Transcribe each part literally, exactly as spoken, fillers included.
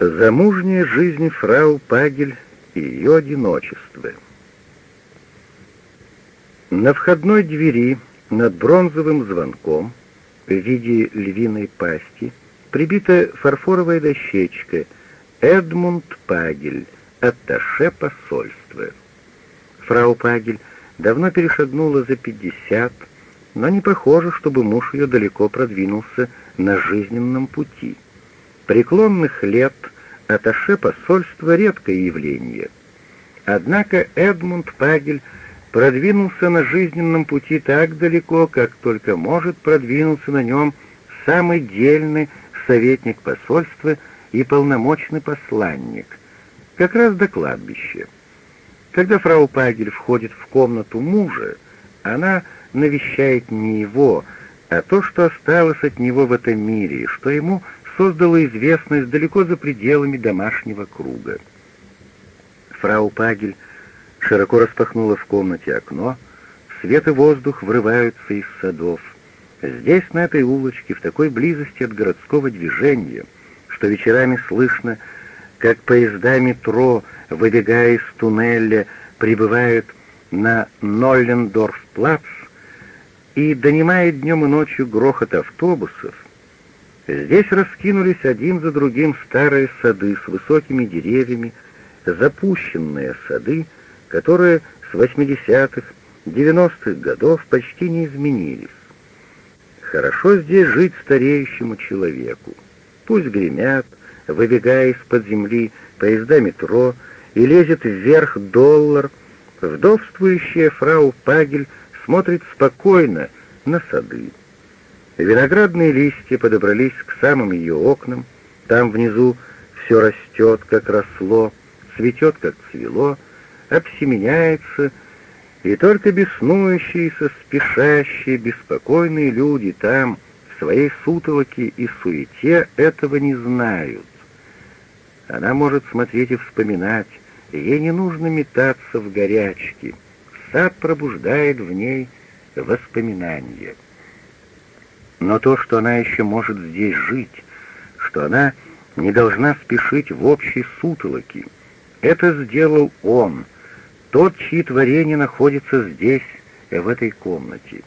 Замужняя жизнь фрау Пагель и ее одиночество. На входной двери над бронзовым звонком в виде львиной пасти прибита фарфоровая дощечка «Эдмунд Пагель, атташе посольства». Фрау Пагель давно перешагнула за пятьдесят, но не похоже, чтобы муж ее далеко продвинулся на жизненном пути. Преклонных лет атташе посольства — редкое явление. Однако Эдмунд Пагель продвинулся на жизненном пути так далеко, как только может продвинуться на нем самый дельный советник посольства и полномочный посланник, как раз до кладбища. Когда фрау Пагель входит в комнату мужа, она навещает не его, а то, что осталось от него в этом мире, что ему создало известность далеко за пределами домашнего круга. Фрау Пагель широко распахнула в комнате окно, свет и воздух врываются из садов. Здесь, на этой улочке, в такой близости от городского движения, что вечерами слышно, как поезда метро, выбегая из туннеля, прибывают на Ноллендорф-плац, и донимает днем и ночью грохот автобусов. Здесь раскинулись один за другим старые сады с высокими деревьями, запущенные сады, которые с восьмидесятых, девяностых годов почти не изменились. Хорошо здесь жить стареющему человеку. Пусть гремят, выбегая из-под земли, поезда метро, и лезет вверх доллар, вдовствующая фрау Пагель смотрит спокойно на сады. Виноградные листья подобрались к самым ее окнам, там внизу все растет, как росло, цветет, как цвело, обсеменяется, и только беснующиеся, спешащие, беспокойные люди там, в своей сутолоке и суете, этого не знают. Она может смотреть и вспоминать, ей не нужно метаться в горячке, сад пробуждает в ней воспоминания. Но то, что она еще может здесь жить, что она не должна спешить в общей сутолоке, это сделал он, тот, чьи творения находятся здесь, в этой комнате.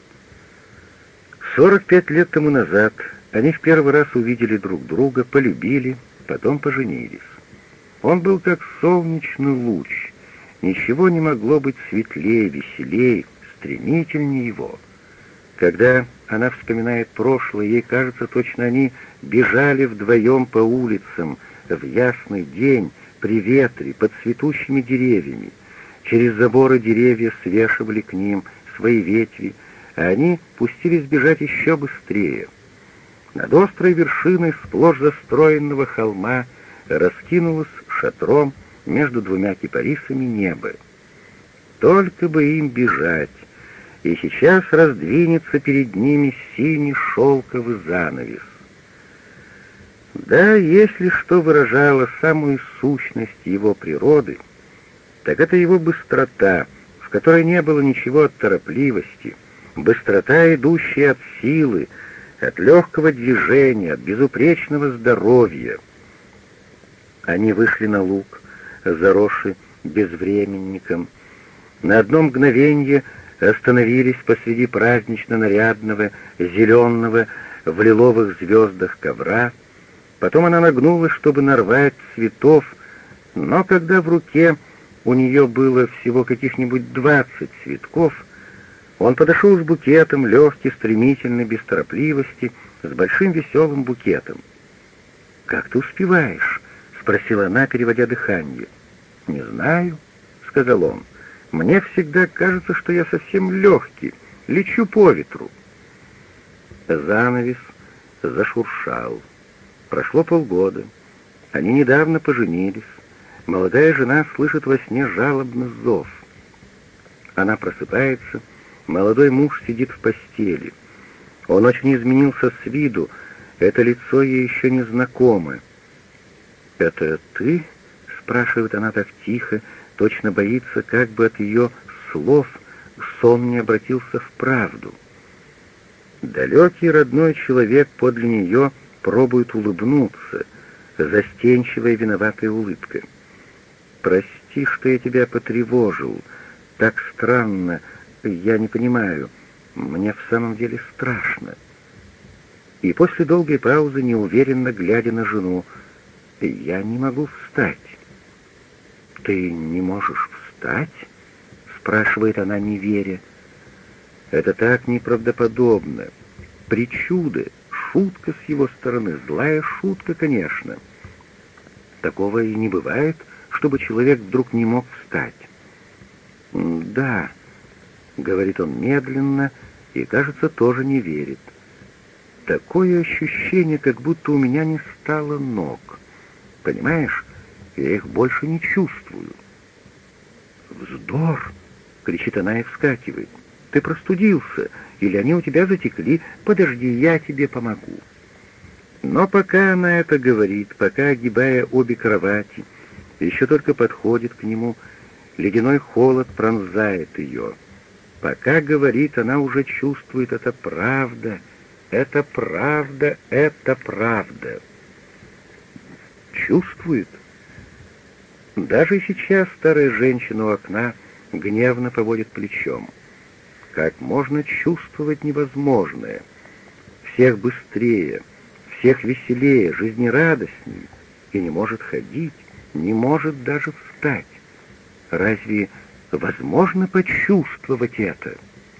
Сорок пять лет тому назад они в первый раз увидели друг друга, полюбили, потом поженились. Он был как солнечный луч, ничего не могло быть светлее, веселее, стремительнее его. Когда она вспоминает прошлое, ей кажется, точно они бежали вдвоем по улицам в ясный день, при ветре, под цветущими деревьями. Через заборы деревья свешивали к ним свои ветви, а они пустились бежать еще быстрее. Над острой вершиной сплошь застроенного холма раскинулось шатром между двумя кипарисами небо. Только бы им бежать, и сейчас раздвинется перед ними синий шелковый занавес. Да, если что выражало самую сущность его природы, так это его быстрота, в которой не было ничего от торопливости, быстрота, идущая от силы, от легкого движения, от безупречного здоровья. Они вышли на луг, заросший безвременником. На одно мгновенье остановились посреди празднично-нарядного, зеленого, в лиловых звездах ковра. Потом она нагнулась, чтобы нарвать цветов, но когда в руке у нее было всего каких-нибудь двадцать цветков, он подошел с букетом, легкий, стремительный, без торопливости, с большим веселым букетом. «Как ты успеваешь?» — спросила она, переводя дыхание. «Не знаю», — сказал он. «Мне всегда кажется, что я совсем легкий, лечу по ветру». Занавес зашуршал. Прошло полгода. Они недавно поженились. Молодая жена слышит во сне жалобный зов. Она просыпается. Молодой муж сидит в постели. Он очень изменился с виду. Это лицо ей еще не знакомо. «Это ты?» — спрашивает она так тихо, точно боится, как бы от ее слов сон не обратился в правду. Далекий родной человек подле нее пробует улыбнуться. застенчивая виноватая улыбка. «Прости, что я тебя потревожил. Так странно. Я не понимаю. Мне в самом деле страшно». И после долгой паузы, неуверенно глядя на жену, «Я не могу встать». «Ты не можешь встать?» — спрашивает она, не веря. «Это так неправдоподобно. Причуда, шутка с его стороны, злая шутка, конечно. Такого и не бывает, чтобы человек вдруг не мог встать». «Да», — говорит он медленно и, кажется, тоже не верит. «Такое ощущение, как будто у меня не стало ног. Понимаешь, я их больше не чувствую». «Вздор!» — кричит она и вскакивает. «Ты простудился, или они у тебя затекли? Подожди, я тебе помогу». Но пока она это говорит, пока, огибая обе кровати, еще только подходит к нему, ледяной холод пронзает ее. Пока говорит, она уже чувствует, это правда, это правда, это правда. Чувствует. Даже сейчас старая женщина у окна гневно поводит плечом. Как можно чувствовать невозможное? Всех быстрее, всех веселее, жизнерадостней, и не может ходить, не может даже встать. Разве возможно почувствовать это?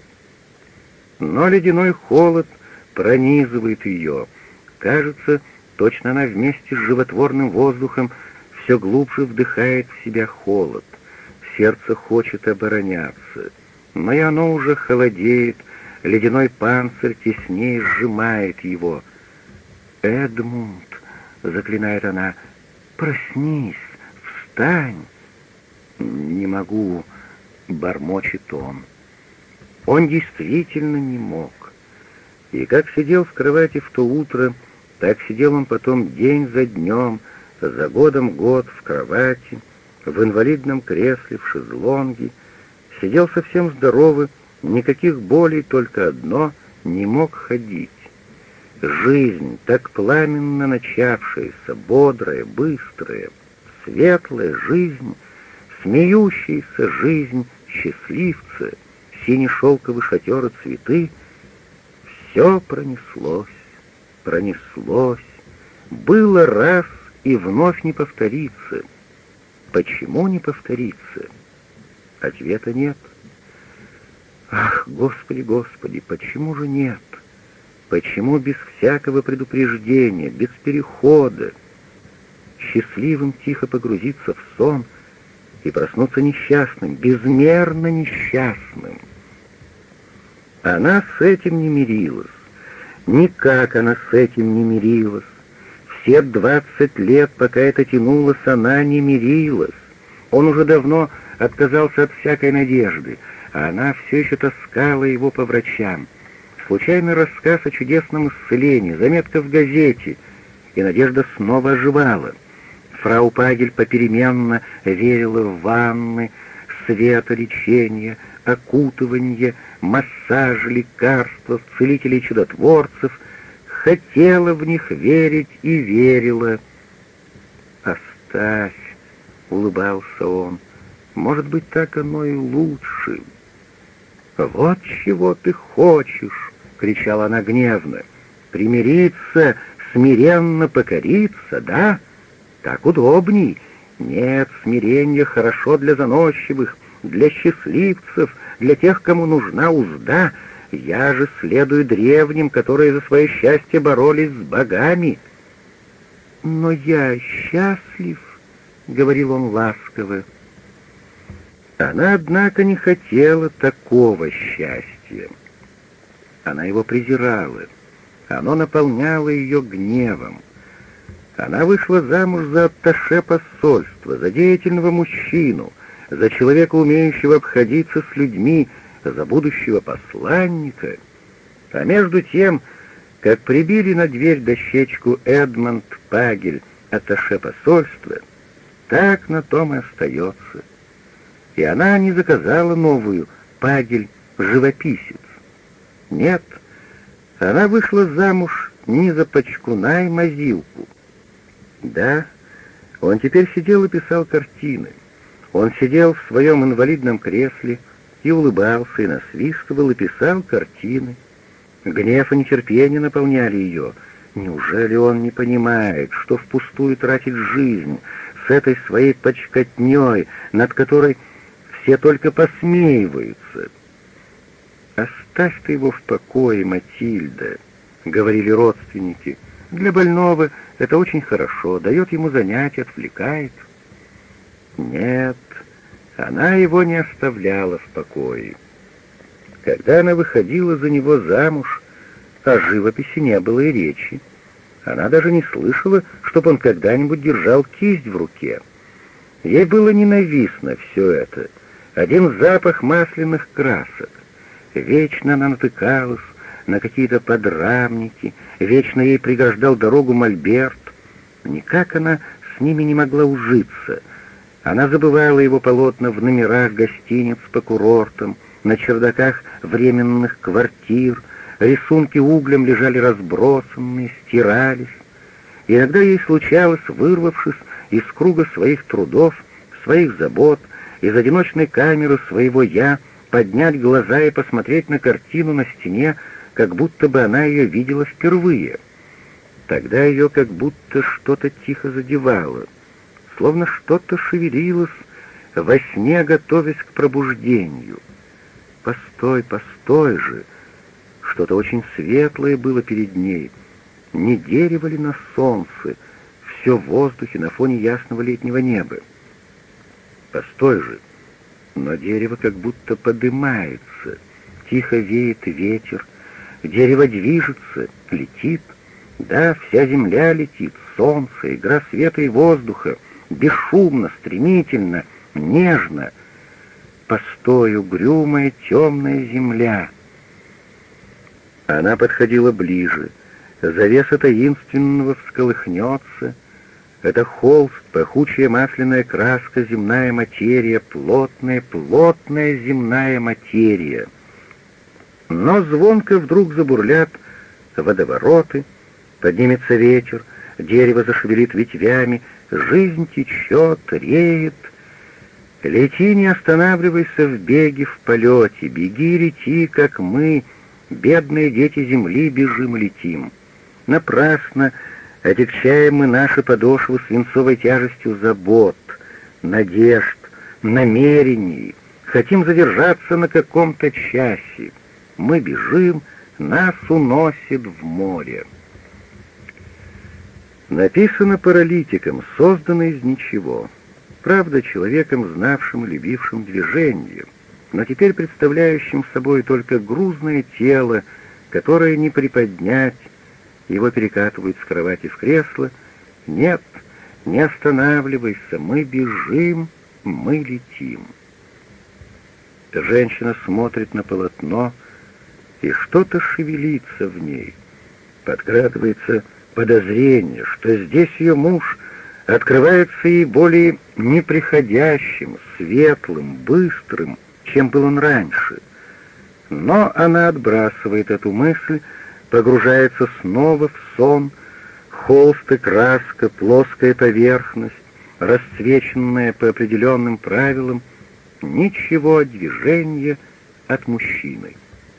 Но ледяной холод пронизывает ее. Кажется, точно она вместе с животворным воздухом все глубже вдыхает в себя холод. Сердце хочет обороняться, но и оно уже холодеет, ледяной панцирь теснее сжимает его. «Эдмунд!» — заклинает она. «Проснись! Встань!» «Не могу!» — бормочет он. Он действительно не мог. И как сидел в кровати в то утро, так сидел он потом день за днем, за годом год в кровати, в инвалидном кресле, в шезлонге, сидел совсем здоровый, никаких болей, только одно — не мог ходить. Жизнь, так пламенно начавшаяся, бодрая, быстрая, светлая жизнь, смеющаяся жизнь счастливца, синий шелковый шатер и цветы — все пронеслось, пронеслось, было раз и вновь не повторится. Почему не повторится? Ответа нет. Ах, Господи, Господи, почему же нет? Почему без всякого предупреждения, без перехода? Счастливым тихо погрузиться в сон и проснуться несчастным, безмерно несчастным. Она с этим не мирилась. Никак она с этим не мирилась. Все двадцать лет, пока это тянулось, она не мирилась. Он уже давно отказался от всякой надежды, а она все еще таскала его по врачам. Случайный рассказ о чудесном исцелении, заметка в газете, и надежда снова оживала. Фрау Пагель попеременно верила в ванны, света, лечения, окутывание, массаж, лекарства, целителей чудотворцев, хотела в них верить и верила. «Оставь», — улыбался он, — «может быть, так оно и лучше». «Вот чего ты хочешь», — кричала она гневно, — «примириться, смиренно покориться, да? Так удобней. Нет, смирение хорошо для заносчивых, для счастливцев, для тех, кому нужна узда. Я же следую древним, которые за свое счастье боролись с богами». «Но я счастлив», — говорил он ласково. Она, однако, не хотела такого счастья. Она его презирала. Оно наполняло ее гневом. Она вышла замуж за атташе посольства, за деятельного мужчину, за человека, умеющего обходиться с людьми, за будущего посланника. А между тем, как прибили на дверь дощечку «Эдмунд Пагель, атташе посольства», так на том и остается. И она не заказала новую «Пагель, живописец». Нет, она вышла замуж не за почкуна и мазилку. Да, он теперь сидел и писал картины. Он сидел в своем инвалидном кресле и улыбался, и насвистывал, и писал картины. Гнев и нетерпение наполняли ее. Неужели он не понимает, что впустую тратит жизнь с этой своей почкотней, над которой все только посмеиваются? «Оставь ты его в покое, Матильда», — говорили родственники. «Для больного это очень хорошо, дает ему занятия, отвлекает». Нет, она его не оставляла в покое. Когда она выходила за него замуж, о живописи не было и речи. Она даже не слышала, чтобы он когда-нибудь держал кисть в руке. Ей было ненавистно все это. Один запах масляных красок. Вечно она натыкалась на какие-то подрамники, вечно ей преграждал дорогу мольберт. Никак она с ними не могла ужиться. Она забывала его полотна в номерах гостиниц по курортам, на чердаках временных квартир, рисунки углем лежали разбросанные, стирались. Иногда ей случалось, вырвавшись из круга своих трудов, своих забот, из одиночной камеры своего «я», поднять глаза и посмотреть на картину на стене, как будто бы она ее видела впервые. Тогда ее как будто что-то тихо задевало, словно что-то шевелилось во сне, готовясь к пробуждению. Постой, постой же! Что-то очень светлое было перед ней. Не дерево ли на солнце, все в воздухе на фоне ясного летнего неба. Постой же! Но дерево как будто подымается, тихо веет ветер, дерево движется, летит. Да, вся земля летит, солнце, игра света и воздуха, бесшумно, стремительно, нежно. Постой, угрюмая темная земля. Она подходила ближе. Завеса таинственного всколыхнется. Это холст, пахучая масляная краска, земная материя, плотная, плотная земная материя. Но звонко вдруг забурлят водовороты, поднимется ветер, дерево зашевелит ветвями, жизнь течет, реет. Лети, не останавливайся в беге, в полете, беги, лети, как мы, бедные дети земли, бежим, летим. Напрасно отягчаем мы наши подошвы свинцовой тяжестью забот, надежд, намерений, хотим задержаться на каком-то часе. Мы бежим, нас уносит в море. Написано паралитиком, создано из ничего. Правда, человеком, знавшим и любившим движение, но теперь представляющим собой только грузное тело, которое не приподнять, его перекатывают с кровати в кресло. Нет, не останавливайся, мы бежим, мы летим. Женщина смотрит на полотно, и что-то шевелится в ней. Подкрадывается подозрение, что здесь ее муж открывается ей более неприходящим, светлым, быстрым, чем был он раньше. Но она отбрасывает эту мысль, погружается снова в сон, холст и краска, плоская поверхность, расцвеченная по определенным правилам, ничего от движения, от мужчины.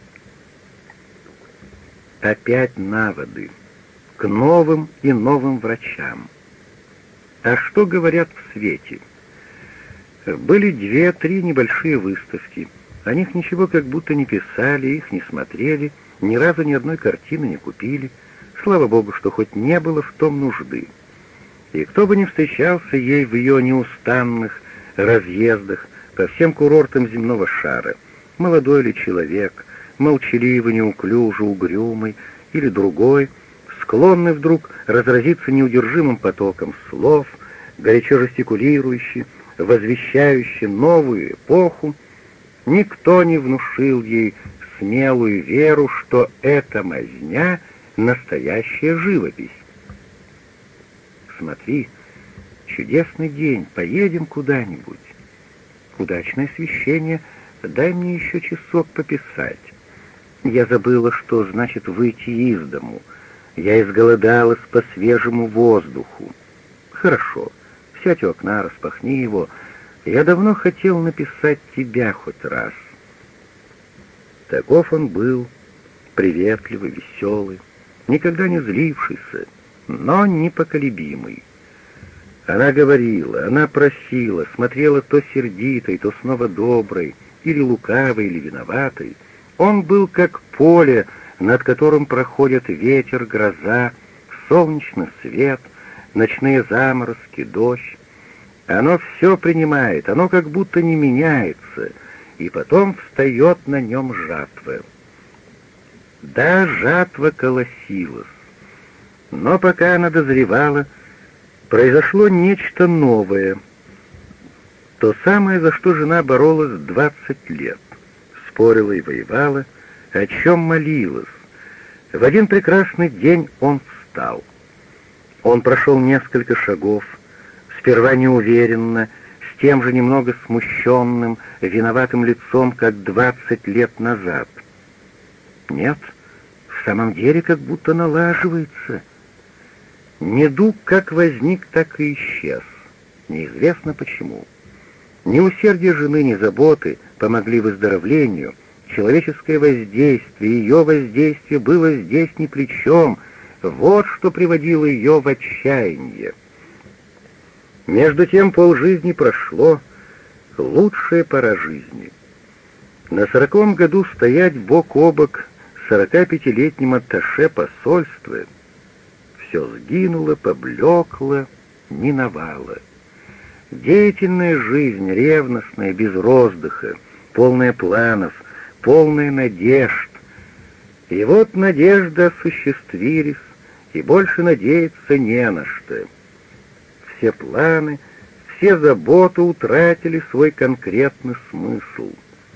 Опять на воды, к новым и новым врачам. А что говорят в свете? Были две-три небольшие выставки. О них ничего как будто не писали, их не смотрели, ни разу ни одной картины не купили. Слава Богу, что хоть не было в том нужды. И кто бы ни встречался ей в ее неустанных разъездах по всем курортам земного шара, молодой ли человек, молчаливый, неуклюжий, угрюмый, или другой, склонный вдруг разразиться неудержимым потоком слов, горячо жестикулирующий, возвещающий новую эпоху, никто не внушил ей смелую веру, что эта мазня — настоящая живопись. Смотри, чудесный день, поедем куда-нибудь. Удачное освещение, дай мне еще часок пописать. Я забыла, что значит выйти из дому. Я изголодалась по свежему воздуху. Хорошо, сядь у окна, распахни его. Я давно хотел написать тебя хоть раз. Таков он был, приветливый, веселый, никогда не злившийся, но непоколебимый. Она говорила, она просила, смотрела то сердитой, то снова доброй, или лукавой, или виноватой. Он был как поле, над которым проходят ветер, гроза, солнечный свет, ночные заморозки, дождь. Оно все принимает, оно как будто не меняется, и потом встает на нем жатва. Да, жатва колосилась, но пока она дозревала, произошло нечто новое, то самое, за что жена боролась двадцать лет, спорила и воевала, о чем молилась. В один прекрасный день он встал. Он прошел несколько шагов, сперва неуверенно, с тем же немного смущенным, виноватым лицом, как двадцать лет назад. Нет, в самом деле как будто налаживается. Недуг как возник, так и исчез. Неизвестно почему. Ни усердие жены, ни заботы помогли выздоровлению. Человеческое воздействие, ее воздействие было здесь ни при чем. Вот что приводило ее в отчаяние. Между тем полжизни прошло, лучшая пора жизни. На сороковом году стоять бок о бок сорокапятилетним атташе посольства. Все сгинуло, поблекло, миновало. Деятельная жизнь, ревностная, без роздыха, полная планов, полная надежд. И вот надежды осуществились, и больше надеяться не на что. Все планы, все заботы утратили свой конкретный смысл.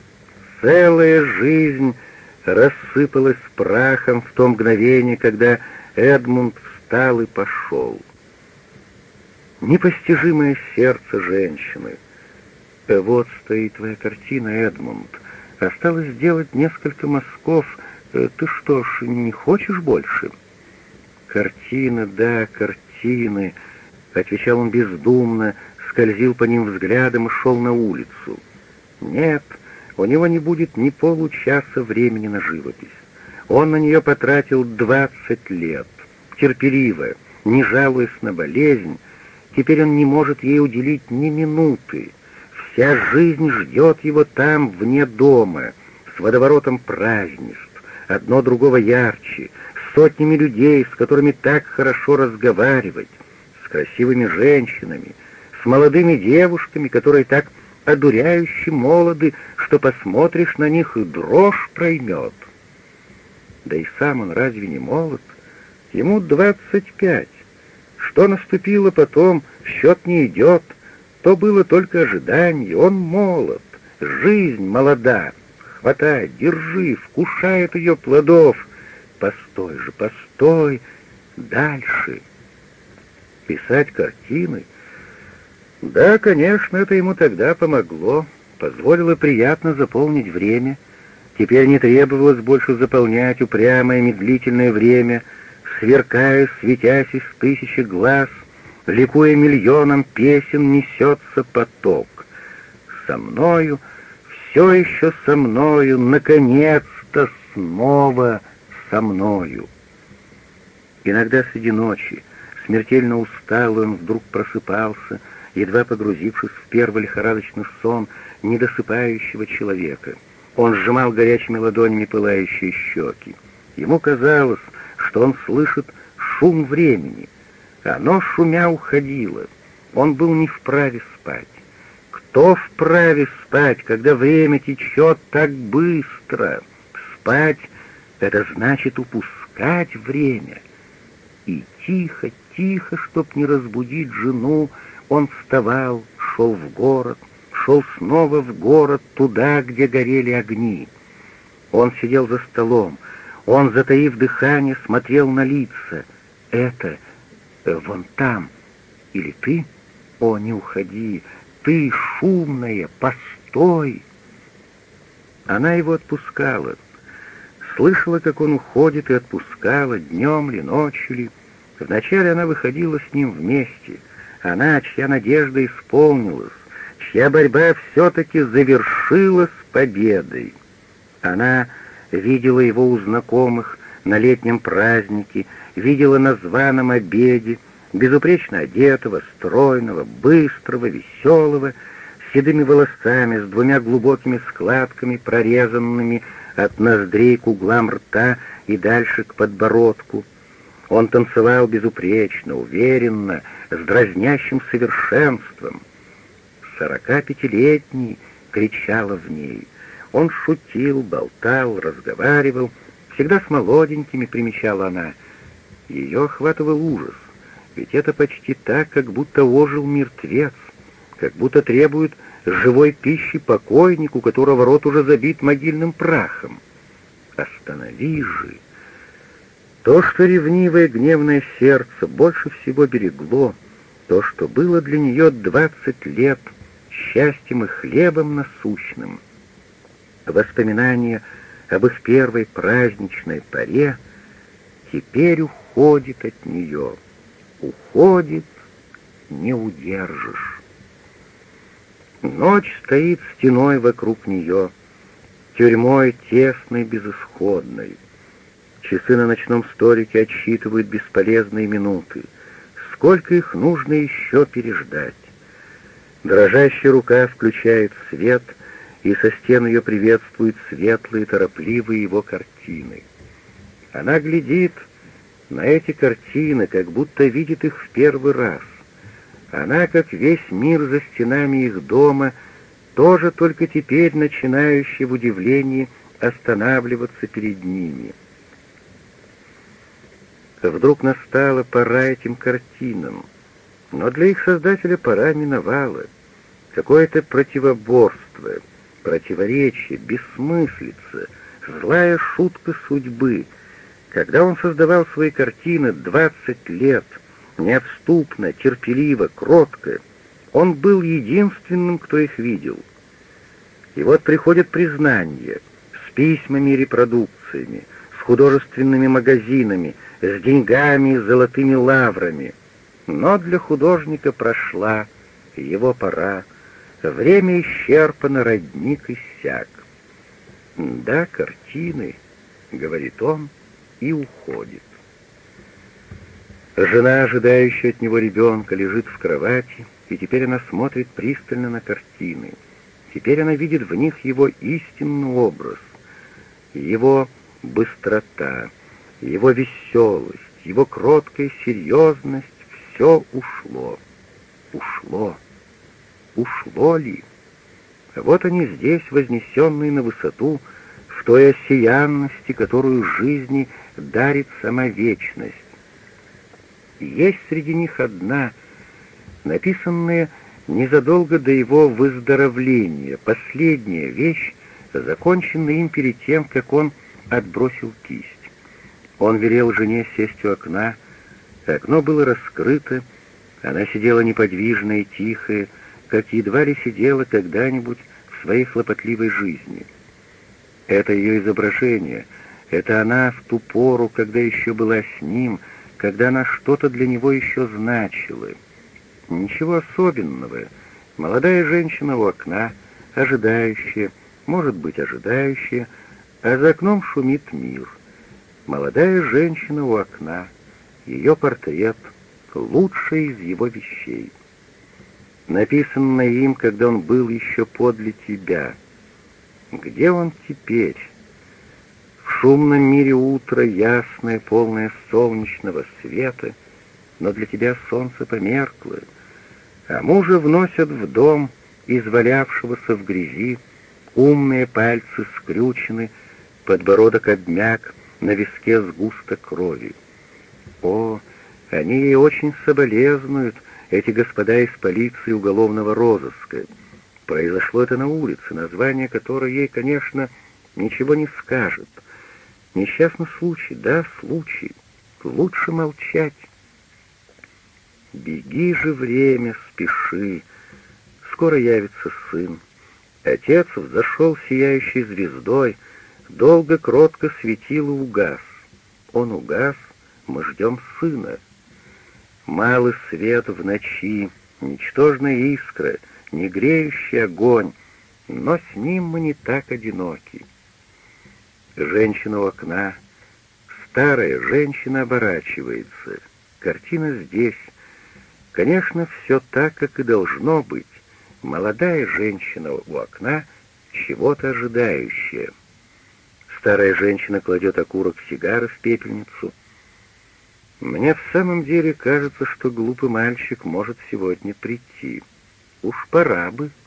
Целая жизнь рассыпалась прахом в то мгновение, когда Эдмунд встал и пошел. Непостижимое сердце женщины. Вот стоит твоя картина, Эдмунд. Осталось сделать несколько мазков. Ты что ж, не хочешь больше? Картины, да, картины, отвечал он бездумно, скользил по ним взглядом и шел на улицу. Нет, у него не будет ни получаса времени на живопись. Он на нее потратил двадцать лет, терпеливо, не жалуясь на болезнь. Теперь он не может ей уделить ни минуты. Вся жизнь ждет его там, вне дома, с водоворотом празднеств, одно другого ярче, с сотнями людей, с которыми так хорошо разговаривать, с красивыми женщинами, с молодыми девушками, которые так одуряюще молоды, что посмотришь на них и дрожь проймет. Да и сам он разве не молод? Ему двадцать пять. Что наступило потом, в счет не идет. То было только ожидание. Он молод, жизнь молода. Хватай, держи, вкушает ее плодов. Постой же, постой, дальше. Писать картины? Да, конечно, это ему тогда помогло, позволило приятно заполнить время. Теперь не требовалось больше заполнять упрямое медлительное время, сверкая, светясь из тысячи глаз, ликуя миллионом песен, несется поток. Со мною, все еще со мною, наконец-то снова со мною. Иногда среди ночи, смертельно усталый, он вдруг просыпался, едва погрузившись в первый лихорадочный сон недосыпающего человека. Он сжимал горячими ладонями пылающие щеки. Ему казалось, что он слышит шум времени. Оно, шумя, уходило. Он был не вправе спать. Кто вправе спать, когда время течет так быстро? Спать — это значит упускать время. И тихо, тихо, чтоб не разбудить жену, он вставал, шел в город, шел снова в город, туда, где горели огни. Он сидел за столом, он, затаив дыхание, смотрел на лица. Это э, вон там. Или ты? О, не уходи, ты шумная, постой. Она его отпускала. Слышала, как он уходит, и отпускала, днем ли, ночью ли. Вначале она выходила с ним вместе, Она, чья надежда исполнилась, чья борьба все-таки завершилась победой. Она видела его у знакомых на летнем празднике, видела на званом обеде, безупречно одетого, стройного, быстрого, веселого, с седыми волосами, с двумя глубокими складками, прорезанными от ноздрей к углам рта и дальше к подбородку. Он танцевал безупречно, уверенно, с дразнящим совершенством. «Сорокапятилетний!» — кричала в ней. Он шутил, болтал, разговаривал, всегда с молоденькими, примечала она. Ее охватывал ужас, ведь это почти так, как будто ожил мертвец, как будто требует живой пищи покойнику, у которого рот уже забит могильным прахом. Останови же! То, что ревнивое гневное сердце больше всего берегло, то, что было для нее двадцать лет счастьем и хлебом насущным, воспоминания об их первой праздничной поре, теперь уходит от нее, уходит, не удержишь. Ночь стоит стеной вокруг нее, тюрьмой тесной, безысходной. Часы на ночном столике отсчитывают бесполезные минуты. Сколько их нужно еще переждать? Дрожащая рука включает свет, и со стен ее приветствуют светлые, торопливые его картины. Она глядит на эти картины, как будто видит их в первый раз. Она, как весь мир за стенами их дома, тоже только теперь начинающая в удивлении останавливаться перед ними. Вдруг настала пора этим картинам, но для их создателя пора миновала. Какое-то противоборство, противоречие, бессмыслица, злая шутка судьбы. Когда он создавал свои картины двадцать лет, неотступно, терпеливо, кротко, он был единственным, кто их видел. И вот приходит признание с письмами и репродукциями, с художественными магазинами, с деньгами и золотыми лаврами. Но для художника прошла его пора, время исчерпано, родник иссяк. «Да, картины», — говорит он, и уходит. Жена, ожидающая от него ребенка, лежит в кровати, и теперь она смотрит пристально на картины. Теперь она видит в них его истинный образ, его быстрота, его веселость, его кроткая серьезность. Все ушло, ушло, ушло ли? Вот они здесь, вознесенные на высоту, в той осиянности, которую жизни дарит сама вечность. Есть среди них одна, написанная незадолго до его выздоровления, последняя вещь, законченная им перед тем, как он отбросил кисть. Он велел жене сесть у окна, окно было раскрыто, она сидела неподвижная и тихая, как едва ли сидела когда-нибудь в своей хлопотливой жизни. Это ее изображение, это она в ту пору, когда еще была с ним, когда она что-то для него еще значила. Ничего особенного. Молодая женщина у окна, ожидающая, может быть, ожидающая, а за окном шумит мир. Молодая женщина у окна, ее портрет, лучший из его вещей. Написанное им, когда он был еще подле тебя. Где он теперь? В шумном мире утро, ясное, полное солнечного света, но для тебя солнце померкло, а мужа вносят в дом, извалявшегося в грязи, умные пальцы скрючены, подбородок обмяк, на виске сгусток крови. О, они ей очень соболезнуют, эти господа из полиции уголовного розыска. Произошло это на улице, название которой ей, конечно, ничего не скажет. Несчастный случай, да, случай. Лучше молчать. Беги же, время, спеши. Скоро явится сын. Отец взошел сияющей звездой, долго кротко светил и угас. Он угас, мы ждем сына. Малый свет в ночи, ничтожная искра, не греющий огонь, но с ним мы не так одиноки. Женщина у окна, старая женщина оборачивается. Картина здесь. Конечно, все так, как и должно быть. Молодая женщина у окна, чего-то ожидающая. Старая женщина кладет окурок сигары в пепельницу. Мне в самом деле кажется, что глупый мальчик может сегодня прийти. Уж пора бы.